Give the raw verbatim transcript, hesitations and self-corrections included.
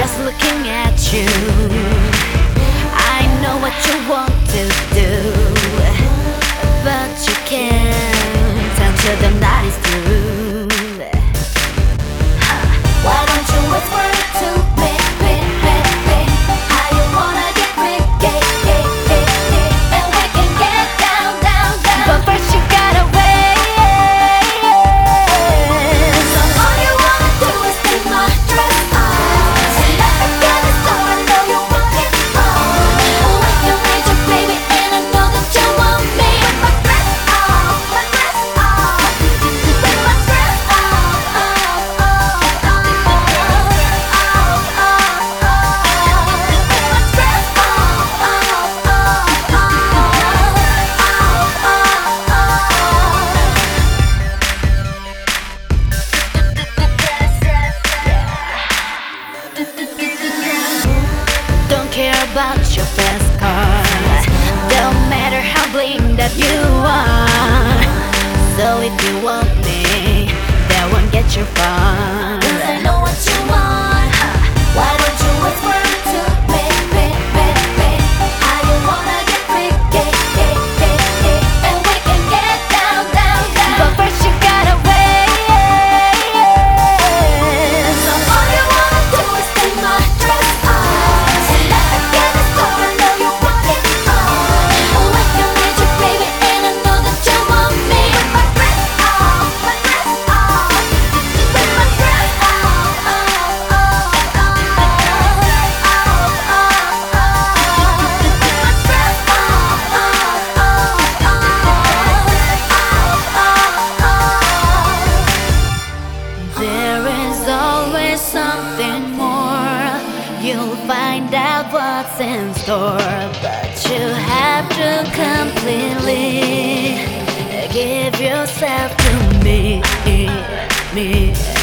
just looking at you. I know what you want to do, but you can't until the night is through. Why don't you whisper it to me, me, me, me? How you wanna get freaky, and we can get down, down, down. But first you gotta wait. So all you wanna do is take my dress off, and let me get it so I know you want it all. When you made your baby and I know that you want me. With my dress off, my dress off, with my dress off, off, off, off, off, off, don't care about your fast car, don't matter how bling that you are. So if you want me, that won't get you far. 'Cause I know what you want. Why don't you whisper it to me, me, me, me? How you wanna get freaky, and we can get down, down, down. But first you gotta wait. So all you wanna do is take my dress off, and let me get it so I know you want it all. When you made your baby and I know that you want me. With my dress off, my dress off, with my dress off, off, off, off, off, off, off, with my dress off, off, off, off, off, off. There is always something more. You'll find out what's in store, but you have to completely give yourself to me, me.